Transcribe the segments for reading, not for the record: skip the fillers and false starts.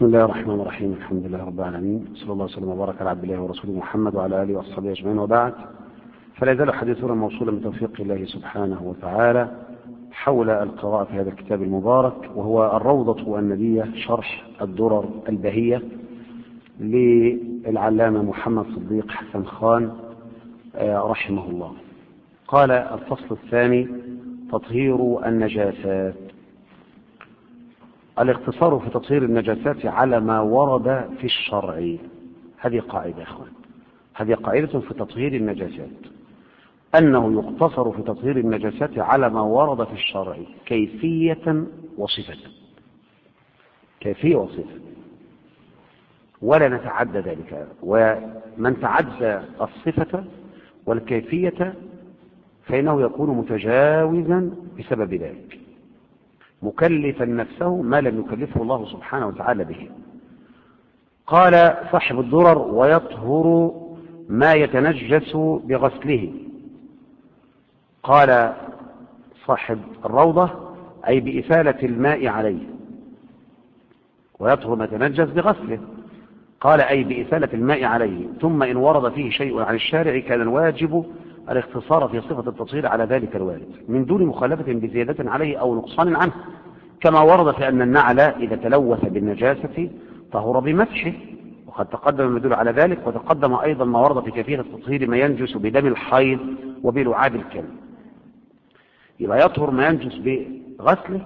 بسم الله الرحمن الرحيم. الحمد لله رب العالمين، صلى الله وسلم وبارك على عبد الله ورسوله محمد وعلى اله واصحابه اجمعين، وبعد. فلا يزال حديثنا موصولا بتوفيق الله سبحانه وتعالى حول القراءة في هذا الكتاب المبارك، وهو الروضة الندية شرح الدرر البهية للعلامة محمد صديق حسن خان رحمه الله. قال: الفصل الثاني: تطهير النجاسات. الاقتصار في تطهير النجاسات على ما ورد في الشرع. هذه قاعدة يا اخوان، هذه قاعدة في تطهير النجاسات، أنه يقتصر في تطهير النجاسات على ما ورد في الشرع كيفية وصفة، كيفية وصفة، ولا نتعدى ذلك. ومن تعدى الصفة والكيفية فإنه يكون متجاوزا بسبب ذلك، مكلفا نفسه ما لم يكلفه الله سبحانه وتعالى به. قال صاحب الدرر: ويطهر ما يتنجس بغسله. قال صاحب الروضة: أي بإسالة الماء عليه. ويطهر ما يتنجس بغسله، قال: أي بإسالة الماء عليه. ثم إن ورد فيه شيء عن الشارع كان الواجب الاختصار في صفة التطهير على ذلك الوارد من دون مخالفة بزيادة عليه أو نقصان عنه، كما ورد في أن النعل إذا تلوث بالنجاسة طهر بمسحه، وقد تقدم ما يدل على ذلك. وتقدم أيضا ما ورد في كيفية التطهير ما ينجس بدم الحيض وبلعاب الكلب. يبقى يطهر ما ينجس بغسله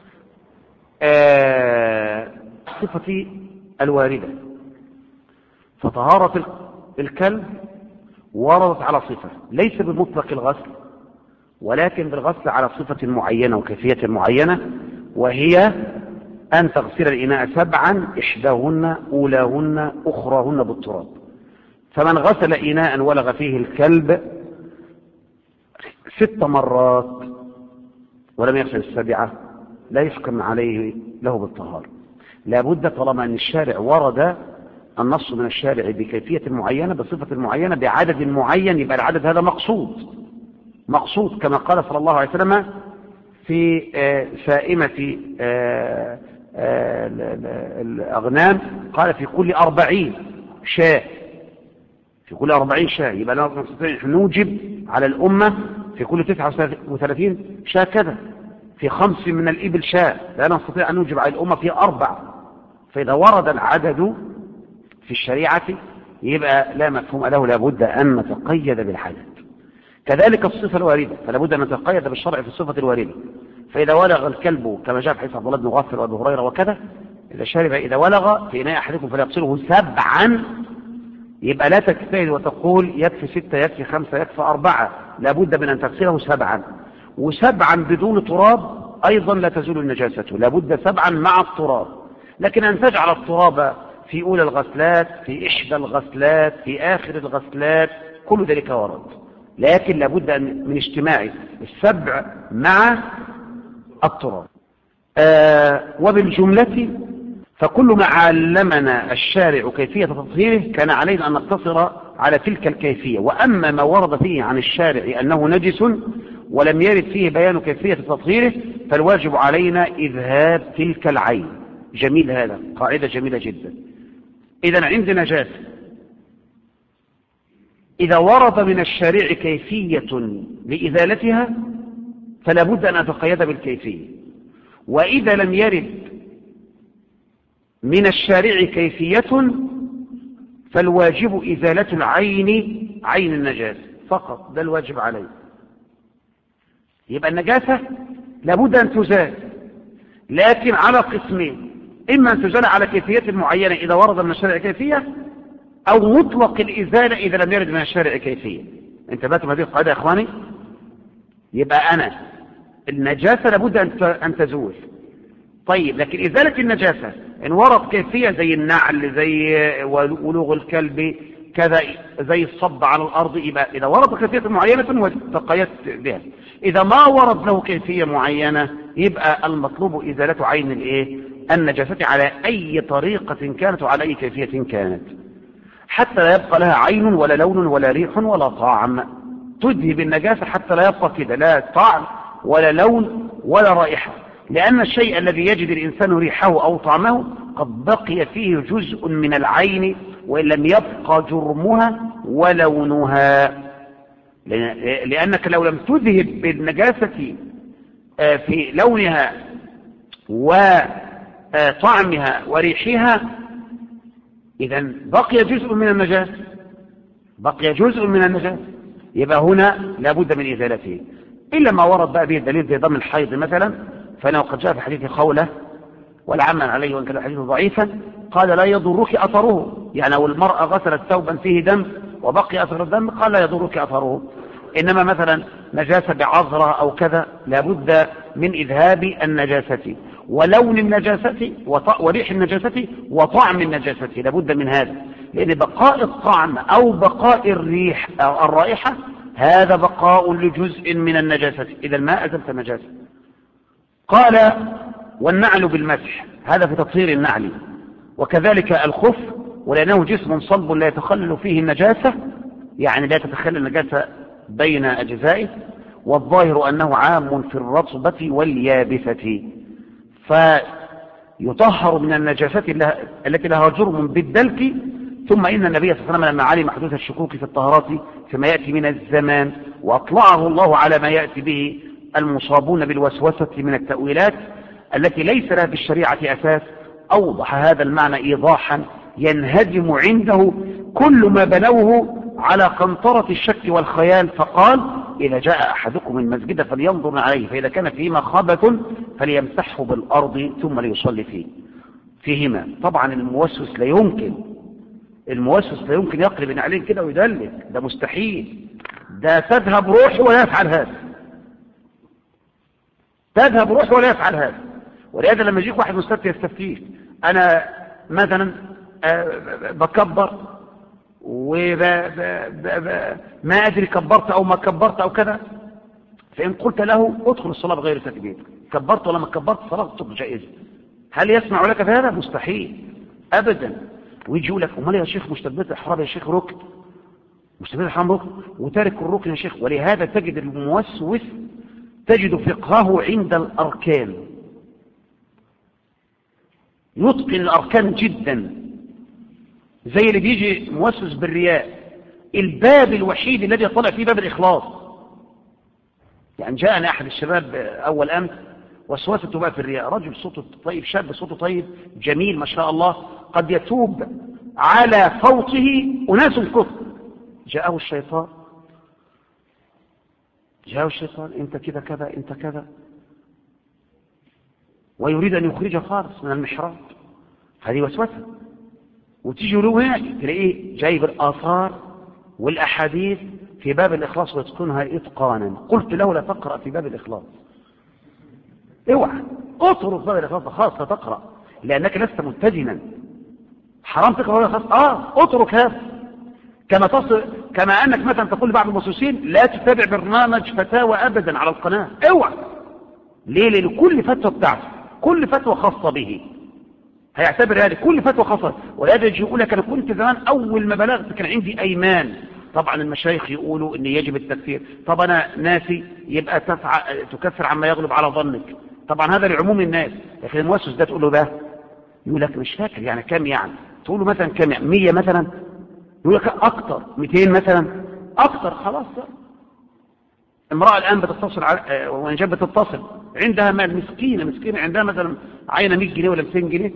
صفة الواردة. فطهارة الكلب وردت على صفة ليس بمطلق الغسل، ولكن بالغسل على صفة معينة وكيفية معينة، وهي أن تغسل الإناء 7، إحداهن أولاهن أخراهن بالتراب. فمن غسل إناء ولغ فيه الكلب 6 مرات ولم يغسل ال7 لا يحكم عليه له بالطهارة. لابد طالما أن الشارع ورد النص من الشارع بكيفية معينة بصفة معينة بعدد معين، يبقى العدد هذا مقصود كما قال صلى الله عليه وسلم في سائمة الأغنام، قال: في كل 40 شاة، في كل 40 شاة. يبقى لا نستطيع نوجب على الأمة في كل 39 شاة كذا، في 5 من الإبل شاة، لا نستطيع أن نوجب على الأمة في 4. فإذا ورد العدد في الشريعة يبقى لا مفهوم له، لابد أن نتقيد بالعدد. كذلك الصفة الواردة، فلا بد أن نتقيد بالشرع في الصفة الواردة. فإذا ولغ الكلب كما جاء في حديث عبد الله بن مغفل وأبي هريرة وكذا، إذا ولغ في إناء أحدكم فليغسله 7، يبقى لا تجتهد وتقول يكفي 6 يكفي 5 يكفي 4، لابد من أن تغسله 7. و7 بدون تراب أيضا لا تزول النجاسة، لابد 7 مع التراب. لكن أن تجعل التراب في أولى الغسلات، في إحدى الغسلات، في آخر الغسلات، كل ذلك ورد، لكن لابد من اجتماع 7 مع التراب. وبالجملة فكل ما علمنا الشارع كيفية تطهيره كان علينا أن نقتصر على تلك الكيفية. وأما ما ورد فيه عن الشارع أنه نجس ولم يرد فيه بيان كيفية تطهيره فالواجب علينا إذهاب تلك العين. جميل، هذا قاعدة جميلة جدا. إذن عند نجاسة إذا ورد من الشارع كيفية لإزالتها فلا بد أن أتقيد بالكيفية، وإذا لم يرد من الشارع كيفية فالواجب إزالة العين، عين النجاسة فقط، ده الواجب عليه. يبقى النجاسة لابد أن تزال، لكن على قسمين: إما أن تزال على كيفية معينة إذا ورد من الشارع كيفية، أو مطلق الإزالة إذا لم يرد من الشارع كيفية. انتبهتم هذه القاعدة يا إخواني؟ يبقى أنا النجاسة لابد أن تزول. طيب، لكن إزالة النجاسة إن ورد كيفية زي النعل، زي ولوغ الكلب كذا، زي الصب على الأرض، يبقى إذا ورد كيفية معينة تقيدت بها. إذا ما ورد له كيفية معينة يبقى المطلوب إزالة عين النجاسة على أي طريقة كانت وعلى أي كيفية كانت، حتى لا يبقى لها عين ولا لون ولا ريح ولا طعم. تذهب النجاسة حتى لا يبقى كده لا طعم ولا لون ولا رائحة. لأن الشيء الذي يجد الإنسان ريحه أو طعمه قد بقي فيه جزء من العين وإن لم يبقى جرمها ولونها، لأنك لو لم تذهب بالنجاسة في لونها وطعمها وريحها إذا بقي جزء من النجاسة، بقي جزء من النجاسة، يبقى هنا لابد من إزالته. إلا ما ورد بقى به الدليل زي دم الحيض مثلا، فإنه قد جاء في حديث خولة والعمل عليه وإن كان الحديث ضعيفا قال لا يضرك أثره، يعني لو المرأة غسلت ثوبا فيه دم وبقي أثر الدم قال لا يضرك أثره. إنما مثلا نجاسة بعذرة أو كذا لابد من إذهاب النجاسة ولون النجاسة وريح النجاسة وطعم النجاسة، لابد من هذا، لأن بقاء الطعم أو بقاء الريح أو الرائحة هذا بقاء لجزء من النجاسة إذا ما أزلت النجاسة. قال والنعل بالمسح، هذا في تطهير النعل، وكذلك الخف ولأنه جسم صلب لا يتخلل فيه النجاسة، يعني لا تتخلل النجاسة بين أجزائه، والظاهر أنه عام في الرطبة واليابسة، فيطهر من النجاسة التي لها جرم بالدلك. ثم إن النبي صلى الله عليه وسلم لما علم حدوث الشكوك في الطهارات فيما يأتي من الزمان وأطلعه الله على ما يأتي به المصابون بالوسوسة من التأويلات التي ليس لها بالشريعة أساس، أوضح هذا المعنى إيضاحا ينهدم عنده كل ما بنوه على قنطرة الشك والخيال، فقال إذا جاء أحدكم المسجد فلينظر عليه فإذا كان فيهما خبث فليمسحه بالأرض ثم ليصلي فيهما. طبعا الموسوس لا يمكن يقلب عليه كده ويدلك، ده مستحيل، ده تذهب روحه ولا يفعل هذا، تذهب روحه ولا يفعل هذا. ولهذا لما يجيك واحد مستفتي يستفتيك أنا مثلا بكبر ما أدري كبرت أو ما كبرت أو كذا، فإن قلت له ادخل الصلاة بغير تكبير، كبرت ولا ما كبرت الصلاة تبقى جائزة، هل يسمع لك في هذا؟ مستحيل أبدا. ويجي يقول لك امال يا شيخ مشتبهات الإحرام يا شيخ ركن، مشتبهات الإحرام ركن وتارك الركن يا شيخ. ولهذا تجد الموسوس تجد فقهه عند الأركان، يتقن الأركان جدا، زي اللي بيجي موسوس بالرياء، الباب الوحيد الذي طلع فيه باب الإخلاص. يعني جاءنا أحد الشباب أول أمس وسوسته بقى في الرياء، رجل صوته طيب، شاب صوته طيب جميل ما شاء الله، قد يتوب على فوته أناس كفر، جاءه الشيطان انت كذا كذا انت كذا، ويريد أن يخرج خالص من المحراب، هذه وسوسة. وتيجي له هنا تلاقيه جايب الآثار والأحاديث في باب الإخلاص ويتقنها إتقانا. قلت له لا تقرأ في باب الإخلاص، اوعى اترك باب الإخلاص خاصة تقرأ، لأنك لست متزنا، حرام تقرأ باب الإخلاص، اترك هذا. كما أنك مثلا تقول لبعض الموسوسين لا تتابع برنامج فتاوى أبدا على القناة، اوعى. ليه؟ لأن كل فتوى بتاعته كل فتوى خاصة به، هيعتبر هذه كل فتوى خاصة. ولهذا يجي يقول لك أنا كنت زمان أول ما بلغت كان عندي أيمان، طبعا المشايخ يقولوا أن يجب التكفير، طب أنا ناسي يبقى تكفر عما يغلب على ظنك، طبعا هذا لعموم الناس. لكن المؤسس ده تقول له ده يقول لك مش فاكر يعني كم، يعني تقول له مثلا كم، يعني 100 مثلا، يقول لك أكتر 200 مثلا أكتر، خلاص. امرأة الآن بتتصل وإن جاب بتتصل عندها مال، مسكينة عندها مثلا عينة 100 جنيه ولا 200 جنيه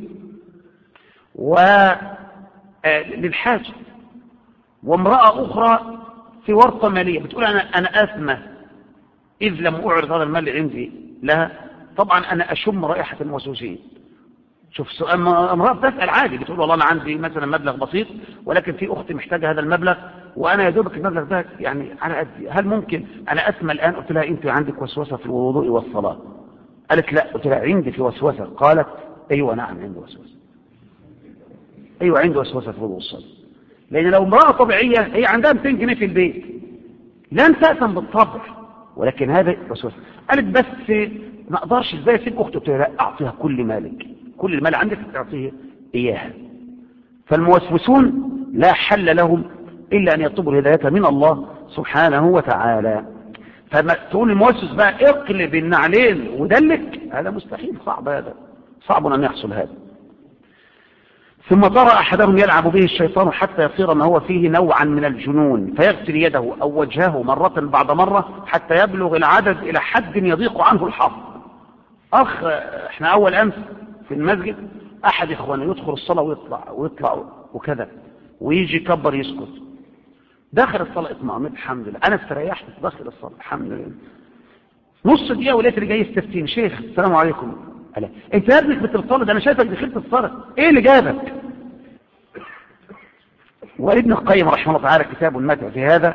للحاجة، وامرأة أخرى في ورطة مالية بتقول أنا أثمة إذ لم أعرض هذا المال عندي لها. طبعا أنا أشم رائحة الموسوسين. شوف سؤال، امرأة بتسأل عادي بتقول والله أنا عندي مثلا مبلغ بسيط ولكن في أختي محتاجة هذا المبلغ وأنا يدوبك المبلغ ده يعني على قدي، هل ممكن أنا أثمة الآن؟ قلت لها أنت عندك وسوسة في الوضوء والصلاة. قالت لا. قلت لها عندي في وسوسة؟ قالت أيوة نعم عندي وسوسة، أيوة عندي وسوسة في الوضوء والصلاة. لأن لو امرأة طبيعية هي عندها 200 جنيه في البيت لن تأثم بالطبع، ولكن هذا وسوسة. قالت بس ما أقدرش إزاي أسيب أختي؟ قلت لها لا، أعطيها كل مالك، كل المال عندك تعطيه إياها. فالموسوسون لا حل لهم إلا أن يطلبوا الهداية من الله سبحانه وتعالى. فما تقول الموسوس بقى اقلب النعلين ودلك، هذا مستحيل، صعب، هذا صعب أن يحصل هذا. ثم ترى أحدهم يلعب به الشيطان حتى يصير ما هو فيه نوعا من الجنون، فيغسل يده أو وجهه مرة بعد مرة حتى يبلغ العدد إلى حد يضيق عنه الحظ. احنا أول أمس في المسجد أحد إخوانه يدخل الصلاة ويطلع وكذا، ويجي كبر يسكت، داخل الصلاة اطمئن الحمد لله، أنا استريحت داخل الصلاة الحمد لله. نص دقيقة ولقيت اللي جاي يستفتين، شيخ السلام عليكم، قال انت يا ابنك بتتصلي، انا شايفك دخلت الصلاة، ايه اللي جابك؟ وابن القيم رحمه الله تعالى كتاب ماتع في هذا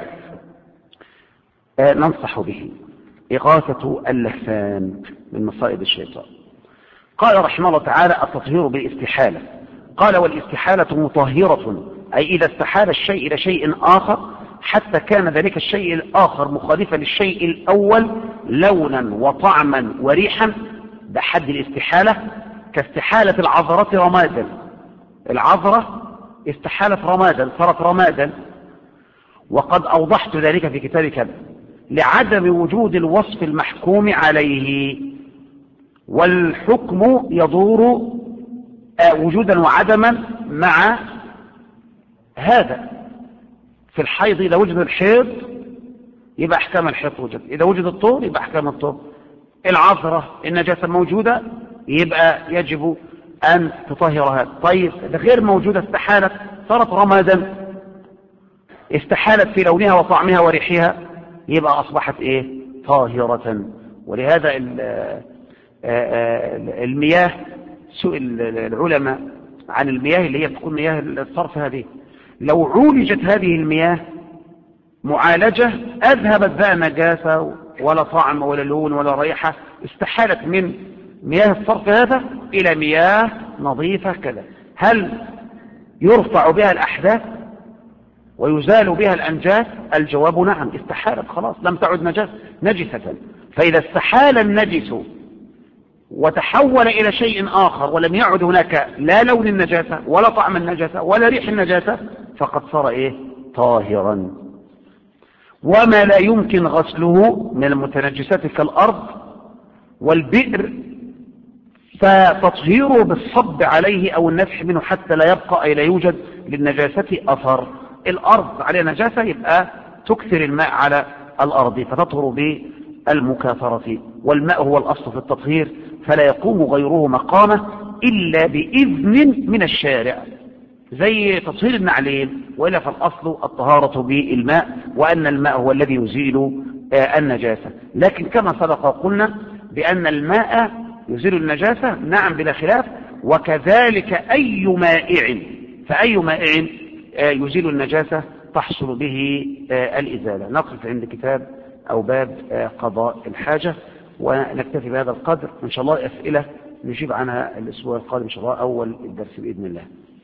ننصح به، إغاثة اللسان من مصائب الشيطان. قال رحمه الله تعالى التطهير بالاستحالة، قال والاستحالة مطهرة، أي إذا استحال الشيء إلى شيء آخر حتى كان ذلك الشيء الآخر مخالفا للشيء الأول لونا وطعما وريحا، ده حد الاستحالة، كاستحالة العذرة رمادا، العذرة استحالت رمادا صارت رمادا، وقد أوضحت ذلك في كتاب كذا، لعدم وجود الوصف المحكوم عليه، والحكم يدور وجودا وعدما مع هذا. في الحيض إذا وجد الحيض يبقى أحكام الحيض وجد، إذا وجد الطهر يبقى أحكام الطهر. العذرة النجاسة موجودة يبقى يجب أن تطهر هذا. طيب ده غير موجودة استحالت صارت رمادا، استحالت في لونها وطعمها وريحها، يبقى أصبحت إيه؟ طاهرة. ولهذا المياه سئل العلماء عن المياه اللي هي تكون مياه الصرف، هذه لو عولجت هذه المياه معالجة أذهبت بقى نجاسة ولا طعم ولا لون ولا ريحة، استحالت من مياه الصرف هذا إلى مياه نظيفة كذا. هل يرفع بها الأحداث ويزال بها الأنجاس؟ الجواب نعم، استحالت خلاص لم تعد نجسة. فإذا استحال النجس وتحول إلى شيء آخر ولم يعد هناك لا لون النجاسة ولا طعم النجاسة ولا ريح النجاسة فقد صار إيه؟ طاهرا. وما لا يمكن غسله من المتنجسات كالأرض والبئر فتطهيره بالصب عليه أو النفح منه حتى لا يبقى أي لا يوجد للنجاسة أثر. الأرض عليها نجاسة يبقى تكثر الماء على الأرض فتطهر بالمكاثرة، والماء هو الأصل في التطهير فلا يقوم غيره مقامه إلا بإذن من الشارع، زي تطهير النعلين، وإلا فالأصل الطهارة بالماء، وأن الماء هو الذي يزيل النجاسة. لكن كما سبق وقلنا بأن الماء يزيل النجاسة نعم بلا خلاف، وكذلك أي مائع، فأي مائع يزيل النجاسة تحصل به الإزالة. نقف عند كتاب أو باب قضاء الحاجة، ونكتفي بهذا القدر إن شاء الله. أسئلة نجيب عنها الأسبوع القادم إن شاء الله أول الدرس بإذن الله.